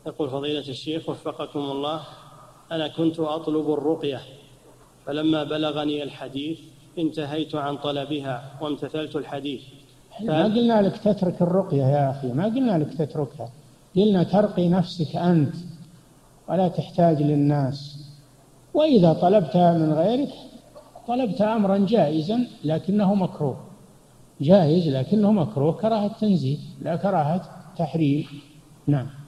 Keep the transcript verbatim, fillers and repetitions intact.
يقول فضيلة الشيخ وفقكم الله، أنا كنت أطلب الرقية، فلما بلغني الحديث انتهيت عن طلبها وامتثلت الحديث. ما قلنا لك تترك الرقية يا أخي، ما قلنا لك تتركها، قلنا ترقي نفسك أنت ولا تحتاج للناس. وإذا طلبتها من غيرك طلبت أمرا جائزا لكنه مكروه، جائز لكنه مكروه، كراهة تنزيه لا كراهة تحريم. نعم.